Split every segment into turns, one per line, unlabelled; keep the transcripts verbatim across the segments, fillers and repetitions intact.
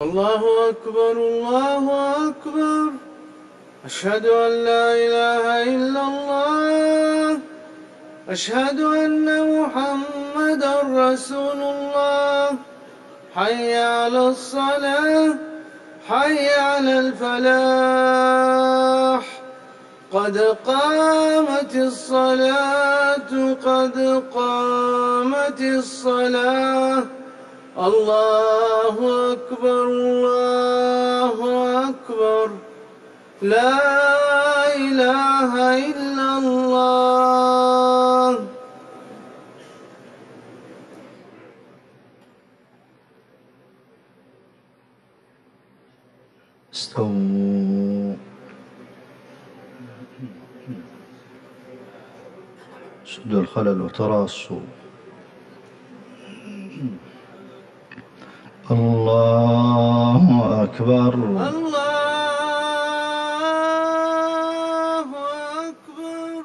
الله أكبر الله أكبر أشهد أن لا إله إلا الله أشهد أن محمدا رسول الله حي على الصلاة حي على الفلاح قد قامت الصلاة قد قامت الصلاة الله أكبر الله أكبر لا إله إلا الله.
استووا سدوا الخلل وتراصوا. الله أكبر
الله أكبر.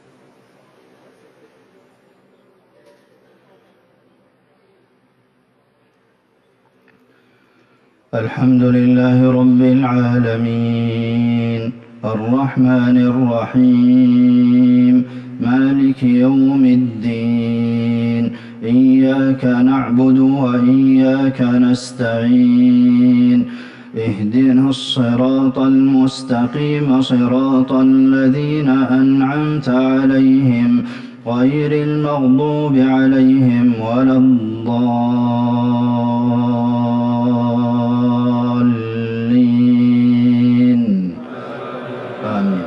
الحمد لله رب العالمين الرحمن الرحيم مالك يوم الدين إياك نعبد وإياك نستعين اهدنا الصراط المستقيم صراط الذين أنعمت عليهم غير المغضوب عليهم ولا الضالين آمين.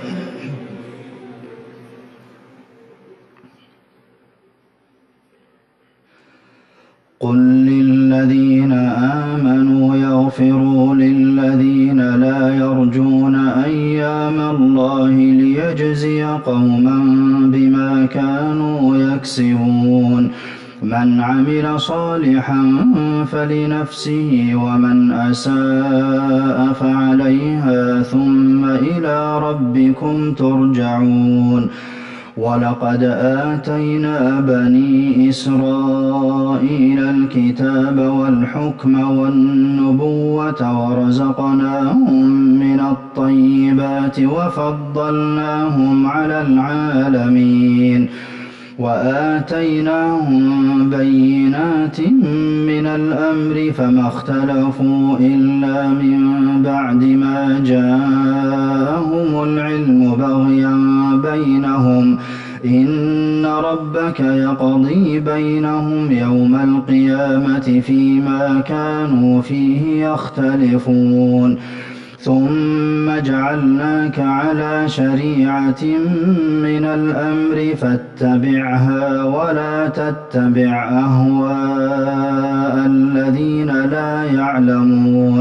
قل للذين آمنوا يغفروا للذين لا يرجون أيام الله ليجزي قوما بما كانوا يكسبون من عمل صالحا فلنفسه ومن أساء فعليها ثم إلى ربكم ترجعون ولقد آتينا بني إسرائيل الكتاب والحكم والنبوة ورزقناهم من الطيبات وفضلناهم على العالمين وآتيناهم بينات من الأمر فما اختلفوا إلا من بعد ما جاءهم العلم بغيا بينهم إن ربك يقضي بينهم يوم القيامة فيما كانوا فيه يختلفون ثم جعلناك على شريعة من الأمر فاتبعها ولا تتبع أهواء الذين لا يعلمون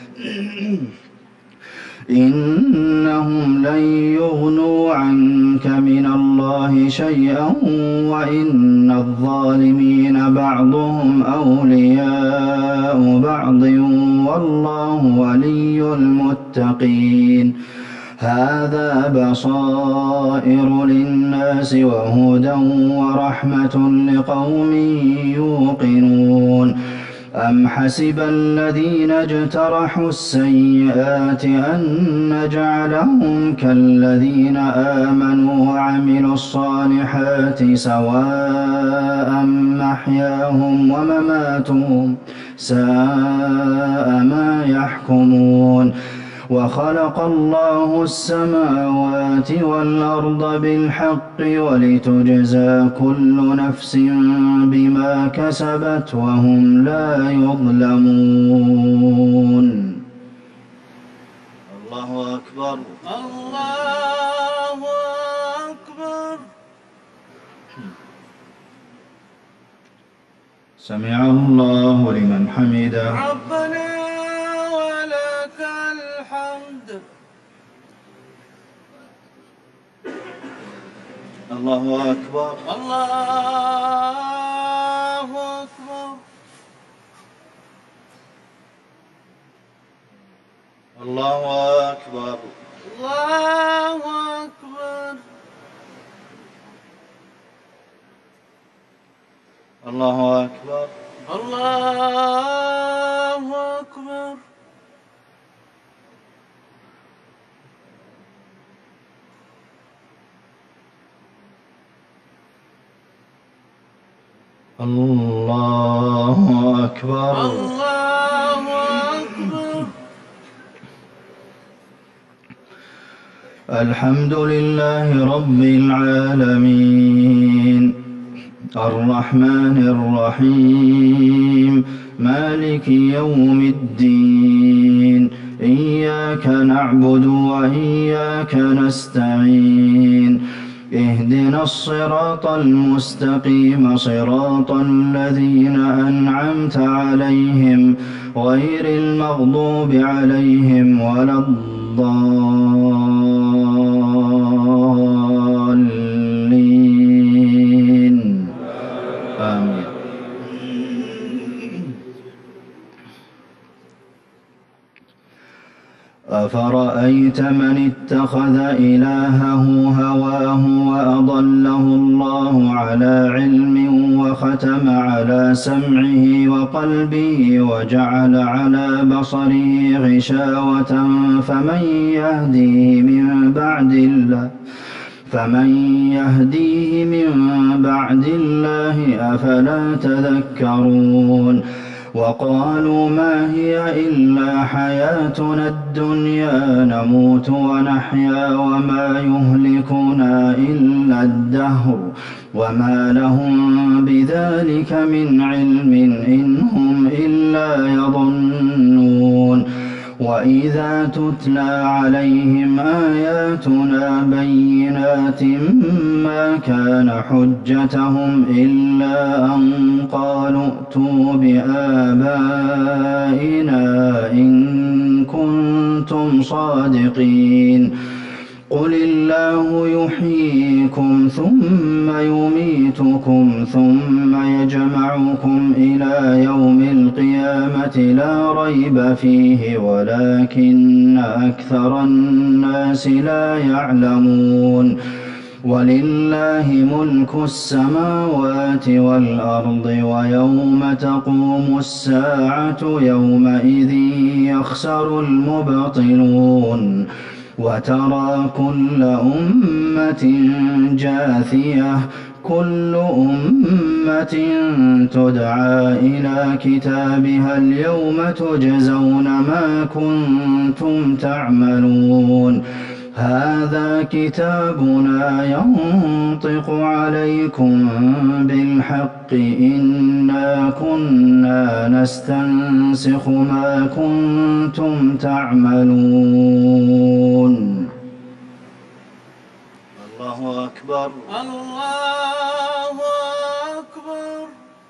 إنهم لن يغنوا عنك من الله شيئا وإن الظالمين بعضهم أولياء بعض والله ولي المتقين هذا بصائر للناس وهدى ورحمة لقوم يوقنون أم حسب الذين اجترحوا السيئات أن نجعلهم كالذين آمنوا وعملوا الصالحات سواء محياهم ومماتهم ساء ما يحكمون وخلق الله السماوات والأرض بالحق ولتجزى كل نفس بما كسبت وهم لا يظلمون. الله أكبر
الله أكبر.
سمع الله لمن حمده
ربنا ولك الحمد.
الله أكبر
الله أكبر.
الله أكبر
الله أكبر.
الله أكبر
الله أكبر.
الله أكبر.
الله أكبر.
الحمد لله رب العالمين الرحمن الرحيم مالك يوم الدين إياك نعبد وإياك نستعين اهدنا الصراط المستقيم صراط الذين أنعمت عليهم غير المغضوب عليهم ولا الضالين آمين. أفرأيت من اتخذ إلهه هواه وأضله الله على علم وختم على سمعه وقلبه وجعل على بصره غشاوة فمن يهديه من بعد الله فمن يهديه من بعد الله أفلا تذكرون وقالوا ما هي إلا حياتنا الدنيا نموت ونحيا وما يهلكنا إلا الدهر وما لهم بذلك من علم إن هم إلا يظنون وإذا تتلى عليهم آياتنا بينات ما كان حجتهم إلا أن قالوا ائتوا بآبائنا إن كنتم صادقين قل الله يحييكم ثم يميتكم ثم يجمعكم إلى يوم القيامة لا ريب فيه ولكن أكثر الناس لا يعلمون ولله ملك السماوات والأرض ويوم تقوم الساعة يومئذ يخسر المبطلون وترى كل أمة جاثية كل أمة تدعى إلى كتابها اليوم تجزون ما كنتم تعملون هذا كتابنا ينطق عليكم بالحق إنا كنا نستنسخ ما كنتم تعملون. الله أكبر.
الله أكبر.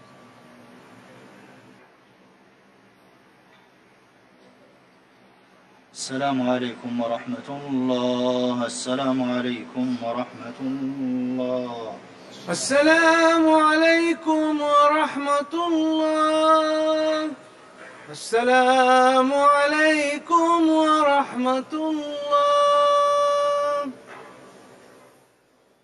السلام عليكم ورحمة الله. السلام عليكم ورحمة الله.
السلام عليكم ورحمة الله. السلام عليكم ورحمة الله.